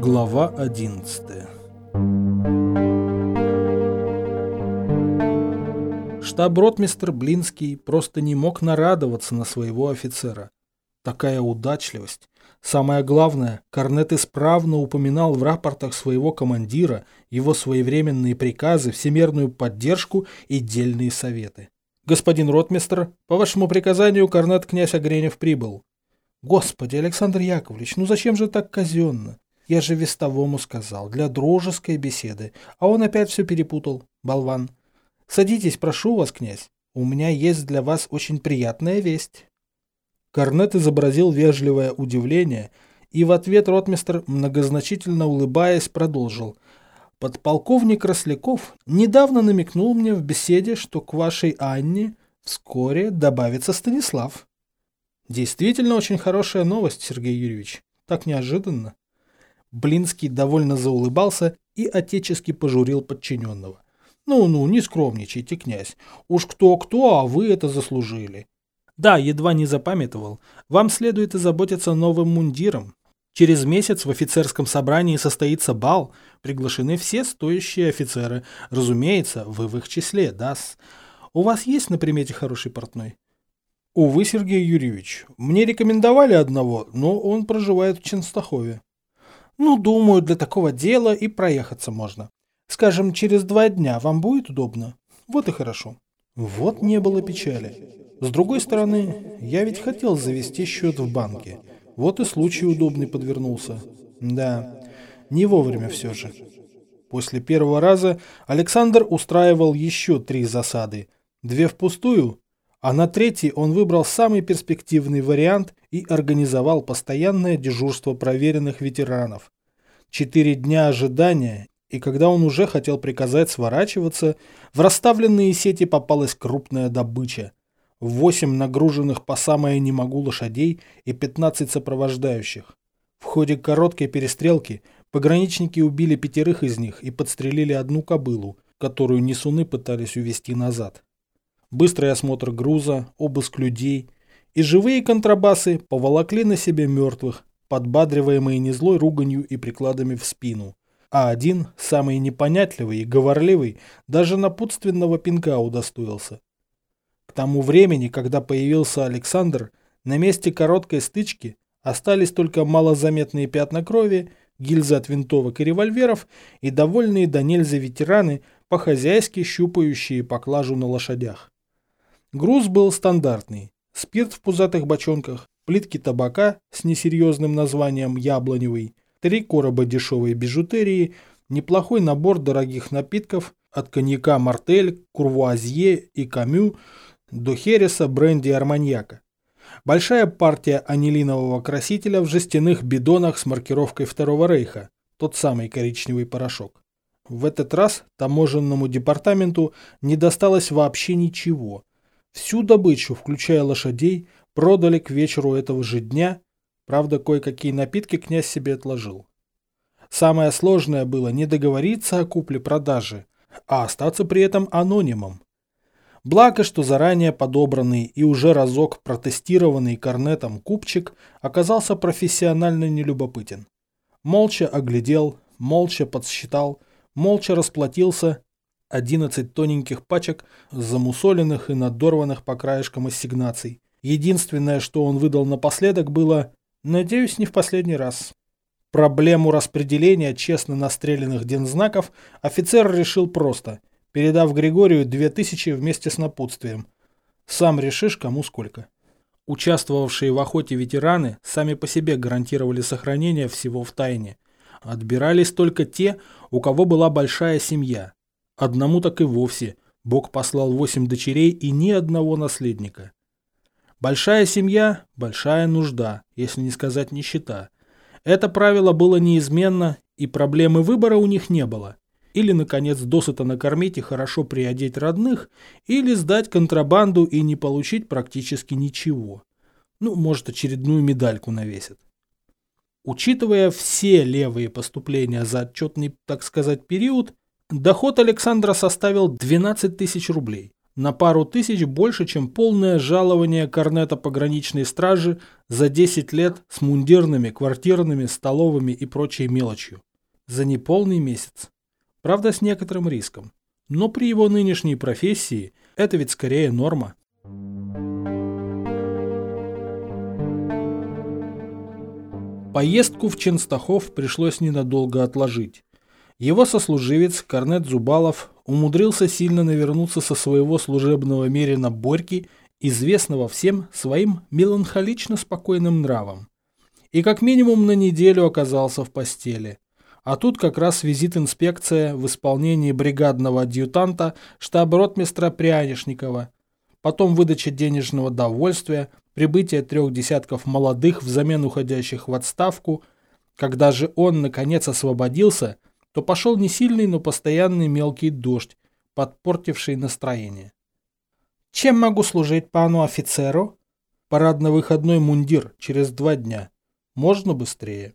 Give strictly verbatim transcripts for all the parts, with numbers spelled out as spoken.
Глава одиннадцатая. Штаб-ротмистр Блинский просто не мог нарадоваться на своего офицера. Такая удачливость. Самое главное, корнет исправно упоминал в рапортах своего командира его своевременные приказы, всемерную поддержку и дельные советы. «Господин ротмистр, по вашему приказанию корнет князь Огренев прибыл». «Господи, Александр Яковлевич, ну зачем же так казенно? Я же вестовому сказал, для дружеской беседы, а он опять все перепутал, болван. Садитесь, прошу вас, князь, у меня есть для вас очень приятная весть». Корнет изобразил вежливое удивление, и в ответ ротмистр, многозначительно улыбаясь, продолжил. «Подполковник Росляков недавно намекнул мне в беседе, что к вашей Анне вскоре добавится Станислав». «Действительно очень хорошая новость, Сергей Юрьевич. Так неожиданно». Блинский довольно заулыбался и отечески пожурил подчиненного. «Ну-ну, не скромничайте, князь. Уж кто-кто, а вы это заслужили». «Да, едва не запамятовал. Вам следует озаботиться новым мундиром. Через месяц в офицерском собрании состоится бал. Приглашены все стоящие офицеры. Разумеется, вы в их числе, да-с. У вас есть на примете хороший портной?» «Увы, Сергей Юрьевич, мне рекомендовали одного, но он проживает в Ченстахове». «Ну, думаю, для такого дела и проехаться можно. Скажем, через два дня вам будет удобно? Вот и хорошо». Вот не было печали. С другой стороны, я ведь хотел завести счет в банке. Вот и случай удобный подвернулся. Да, не вовремя все же. После первого раза Александр устраивал еще три засады. Две впустую, а на третий он выбрал самый перспективный вариант и организовал постоянное дежурство проверенных ветеранов. Четыре дня ожидания, и когда он уже хотел приказать сворачиваться, в расставленные сети попалась крупная добыча. Восемь нагруженных по самое не могу лошадей и пятнадцать сопровождающих. В ходе короткой перестрелки пограничники убили пятерых из них и подстрелили одну кобылу, которую несуны пытались увести назад. Быстрый осмотр груза, обыск людей и живые контрабасы поволокли на себе мертвых, подбадриваемые незлой руганью и прикладами в спину. А один, самый непонятливый и говорливый, даже напутственного пинка удостоился. К тому времени, когда появился Александр, на месте короткой стычки остались только малозаметные пятна крови, гильзы от винтовок и револьверов и довольные до нельзя ветераны, по-хозяйски щупающие поклажу на лошадях. Груз был стандартный. Спирт в пузатых бочонках, плитки табака с несерьезным названием «Яблоневый», три короба дешевой бижутерии, неплохой набор дорогих напитков от коньяка «Мартель», «Курвуазье» и «Камю» до хереса, бренди и арманьяка. Большая партия анилинового красителя в жестяных бидонах с маркировкой Второго Рейха, тот самый коричневый порошок. В этот раз таможенному департаменту не досталось вообще ничего. Всю добычу, включая лошадей, продали к вечеру этого же дня. Правда, кое-какие напитки князь себе отложил. Самое сложное было не договориться о купле-продаже, а остаться при этом анонимом. Благо, что заранее подобранный и уже разок протестированный корнетом купчик оказался профессионально нелюбопытен. Молча оглядел, молча подсчитал, молча расплатился. Одиннадцать тоненьких пачек, замусоленных и надорванных по краешкам ассигнаций. Единственное, что он выдал напоследок, было «надеюсь, не в последний раз». Проблему распределения честно настреленных дензнаков офицер решил просто, передав Григорию две тысячи вместе с напутствием. Сам решишь, кому сколько. Участвовавшие в охоте ветераны сами по себе гарантировали сохранение всего в тайне. Отбирались только те, у кого была большая семья. Одному так и вовсе Бог послал восемь дочерей и ни одного наследника. Большая семья – большая нужда, если не сказать нищета. Это правило было неизменно, и проблемы выбора у них не было. Или, наконец, досыта накормить и хорошо приодеть родных, или сдать контрабанду и не получить практически ничего. Ну, может, очередную медальку навесят. Учитывая все левые поступления за отчетный, так сказать, период, доход Александра составил двенадцать тысяч рублей. На пару тысяч больше, чем полное жалование корнета пограничной стражи за десять лет с мундирными, квартирными, столовыми и прочей мелочью. За неполный месяц. Правда, с некоторым риском. Но при его нынешней профессии это ведь скорее норма. Поездку в Ченстахов пришлось ненадолго отложить. Его сослуживец, корнет Зубалов, умудрился сильно навернуться со своего служебного мерина Борьки, известного всем своим меланхолично спокойным нравом. И как минимум на неделю оказался в постели. А тут как раз визит-инспекция в исполнении бригадного адъютанта штаб-ротмистра Прянишникова, потом выдача денежного довольствия, прибытие трех десятков молодых взамен уходящих в отставку. Когда же он, наконец, освободился, то пошел не сильный, но постоянный мелкий дождь, подпортивший настроение. «Чем могу служить пану офицеру?» «Парадно-выходной мундир через два дня. Можно быстрее?»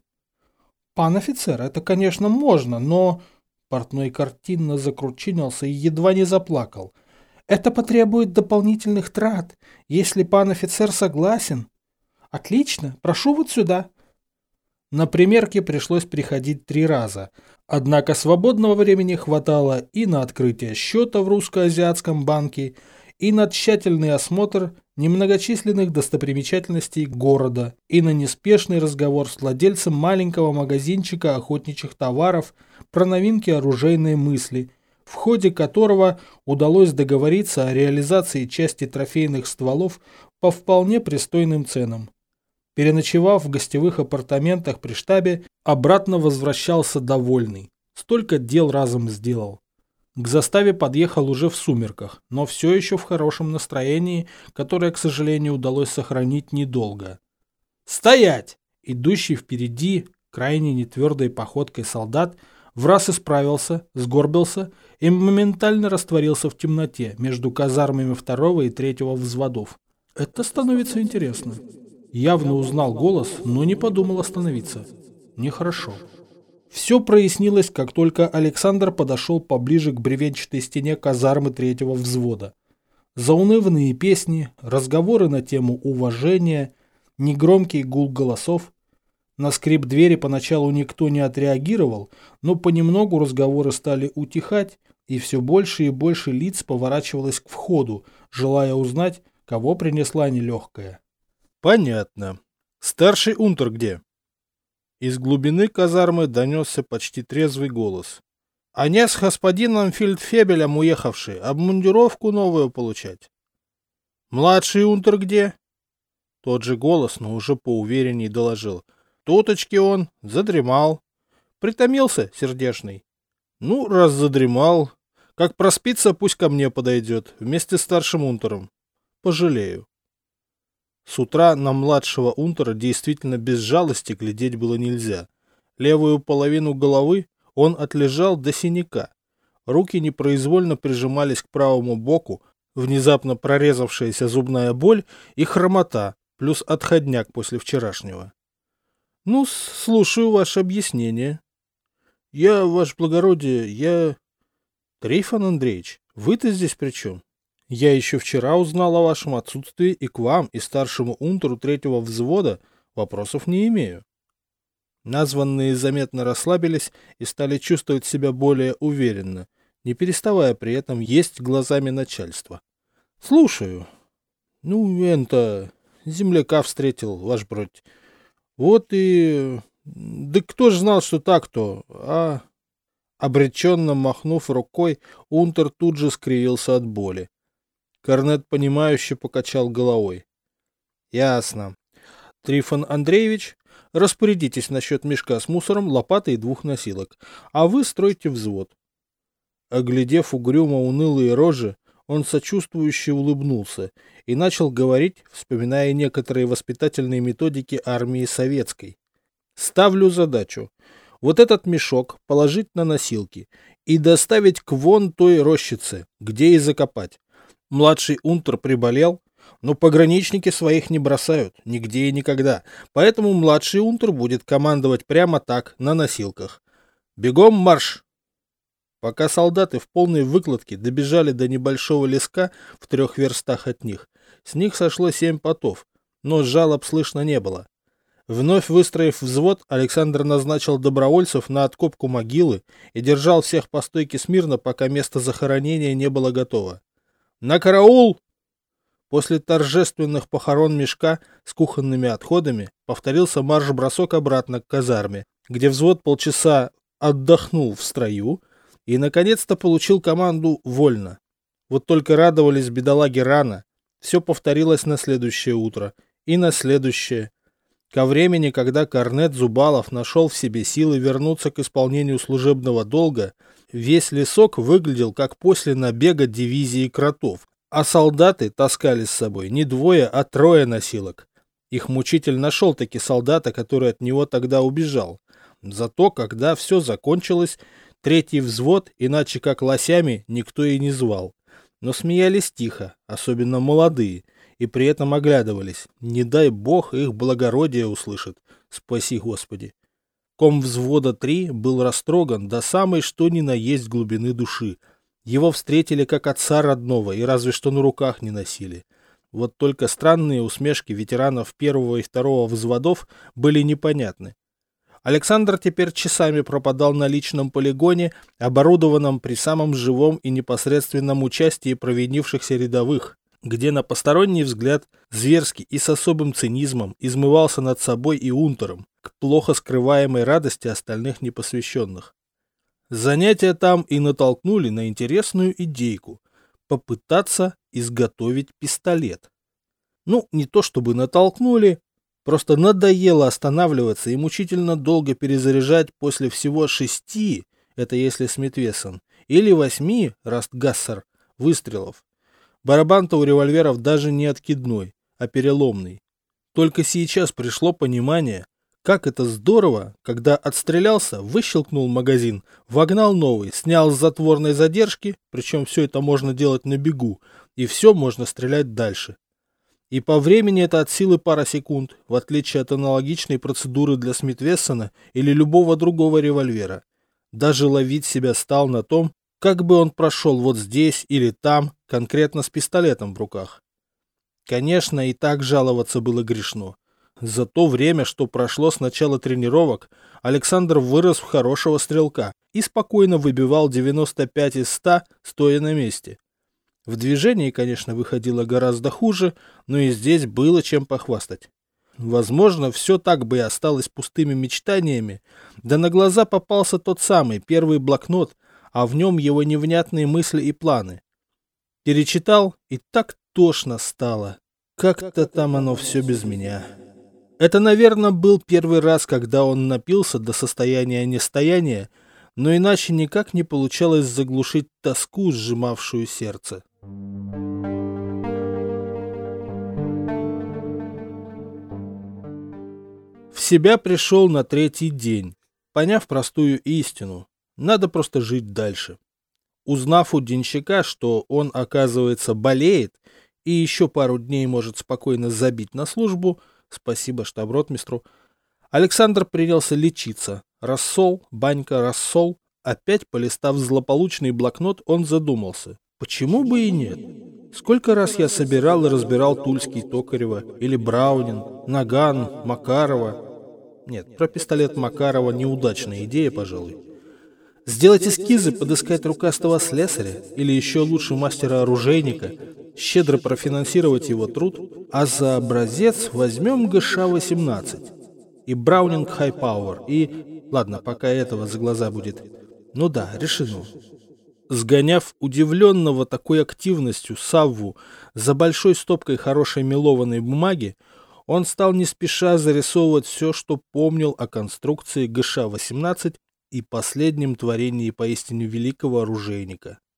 «Пан офицер, это, конечно, можно, но...» Портной картинно закручинился и едва не заплакал. «Это потребует дополнительных трат, если пан офицер согласен». «Отлично, прошу вот сюда». На примерке пришлось приходить три раза, однако свободного времени хватало и на открытие счета в русско-азиатском банке, и на тщательный осмотр немногочисленных достопримечательностей города, и на неспешный разговор с владельцем маленького магазинчика охотничьих товаров про новинки оружейной мысли, в ходе которого удалось договориться о реализации части трофейных стволов по вполне пристойным ценам. Переночевав в гостевых апартаментах при штабе, обратно возвращался довольный. Столько дел разом сделал. К заставе подъехал уже в сумерках, но все еще в хорошем настроении, которое, к сожалению, удалось сохранить недолго. «Стоять!» Идущий впереди, крайне нетвердой походкой солдат, враз исправился, сгорбился и моментально растворился в темноте между казармами второго и третьего взводов. Это становится интересно. Явно узнал голос, но не подумал остановиться. Нехорошо. Все прояснилось, как только Александр подошел поближе к бревенчатой стене казармы третьего взвода. Заунывные песни, разговоры на тему уважения, негромкий гул голосов. На скрип двери поначалу никто не отреагировал, но понемногу разговоры стали утихать, и все больше и больше лиц поворачивалось к входу, желая узнать, кого принесла нелегкая. Понятно. Старший унтер где? Из глубины казармы донесся почти трезвый голос. Они с господином фельдфебелем уехавший, обмундировку новую получать. Младший унтер где? Тот же голос, но уже поуверенней доложил. Туточки он, задремал. Притомился, сердешный. Ну, раз задремал, как проспится, пусть ко мне подойдет, вместе с старшим унтером. Пожалею. С утра на младшего унтера действительно без жалости глядеть было нельзя. Левую половину головы он отлежал до синяка. Руки непроизвольно прижимались к правому боку, внезапно прорезавшаяся зубная боль и хромота, плюс отходняк после вчерашнего. — Ну, слушаю ваше объяснение. — Я, ваше благородие, я... — Трифон Андреевич, вы-то здесь при чем? Я еще вчера узнал о вашем отсутствии и к вам, и старшему унтеру третьего взвода вопросов не имею. Названные заметно расслабились и стали чувствовать себя более уверенно, не переставая при этом есть глазами начальства. — Слушаю. — Ну, это... земляка встретил, ваш бродь. Вот и... Да кто ж знал, что так-то, а... Обреченно махнув рукой, унтер тут же скривился от боли. Корнет, понимающе покачал головой. — Ясно. Трифон Андреевич, распорядитесь насчет мешка с мусором, лопаты и двух носилок, а вы стройте взвод. Оглядев угрюмо унылые рожи, он сочувствующе улыбнулся и начал говорить, вспоминая некоторые воспитательные методики армии советской. Ставлю задачу. Вот этот мешок положить на носилки и доставить к вон той рощице, где и закопать. Младший унтер приболел, но пограничники своих не бросают, нигде и никогда, поэтому младший унтер будет командовать прямо так, на носилках. Бегом марш! Пока солдаты в полной выкладке добежали до небольшого леска в трех верстах от них, с них сошло семь потов, но жалоб слышно не было. Вновь выстроив взвод, Александр назначил добровольцев на откопку могилы и держал всех по стойке смирно, пока место захоронения не было готово. «На караул!» После торжественных похорон мешка с кухонными отходами повторился марш-бросок обратно к казарме, где взвод полчаса отдохнул в строю и, наконец-то, получил команду «Вольно». Вот только радовались бедолаги рано. Все повторилось на следующее утро и на следующее. Ко времени, когда корнет Зубалов нашел в себе силы вернуться к исполнению служебного долга, весь лесок выглядел как после набега дивизии кротов, а солдаты таскали с собой не двое, а трое носилок. Их мучитель нашел-таки солдата, который от него тогда убежал. Зато, когда все закончилось, третий взвод, иначе как лосями, никто и не звал. Но смеялись тихо, особенно молодые, и при этом оглядывались. Не дай бог их благородие услышит. Спаси Господи. Ком взвода три был растроган до самой что ни на есть глубины души. Его встретили как отца родного и разве что на руках не носили. Вот только странные усмешки ветеранов первого и второго взводов были непонятны. Александр теперь часами пропадал на личном полигоне, оборудованном при самом живом и непосредственном участии провинившихся рядовых, где на посторонний взгляд зверски и с особым цинизмом измывался над собой и унтером, к плохо скрываемой радости остальных непосвященных. Занятия там и натолкнули на интересную идейку – попытаться изготовить пистолет. Ну, не то чтобы натолкнули, просто надоело останавливаться и мучительно долго перезаряжать после всего шести, это если Смит Вессон, или восьми, Растгассер, выстрелов. Барабан-то у револьверов даже не откидной, а переломный. Только сейчас пришло понимание, как это здорово, когда отстрелялся, выщелкнул магазин, вогнал новый, снял с затворной задержки, причем все это можно делать на бегу, и все можно стрелять дальше. И по времени это от силы пара секунд, в отличие от аналогичной процедуры для Смит Вессона или любого другого револьвера. Даже ловить себя стал на том, как бы он прошел вот здесь или там, конкретно с пистолетом в руках. Конечно, и так жаловаться было грешно. За то время, что прошло с начала тренировок, Александр вырос в хорошего стрелка и спокойно выбивал девяносто пять из ста, стоя на месте. В движении, конечно, выходило гораздо хуже, но и здесь было чем похвастать. Возможно, все так бы и осталось пустыми мечтаниями, да на глаза попался тот самый первый блокнот, а в нем его невнятные мысли и планы. Перечитал, и так тошно стало. Как-то там оно все без меня. Это, наверное, был первый раз, когда он напился до состояния нестояния, но иначе никак не получалось заглушить тоску, сжимавшую сердце. В себя пришел на третий день, поняв простую истину. Надо просто жить дальше. Узнав у денщика, что он, оказывается, болеет и еще пару дней может спокойно забить на службу, спасибо штаб-ротмистру, Александр принялся лечиться. Рассол, банька, рассол. Опять полистав злополучный блокнот, он задумался. Почему бы и нет? Сколько раз я собирал и разбирал Тульский Токарева, или Браунин, Наган, Макарова. Нет, про пистолет Макарова неудачная идея, пожалуй. Сделать эскизы, подыскать рукастого слесаря, или еще лучше мастера-оружейника, щедро профинансировать его труд, а за образец возьмем ГШ восемнадцать и Браунинг High Power, и... Ладно, пока этого за глаза будет. Ну да, решено. Сгоняв удивленного такой активностью Савву за большой стопкой хорошей мелованной бумаги, он стал не спеша зарисовывать все, что помнил о конструкции ГШ восемнадцать и последнем творении поистине великого оружейника.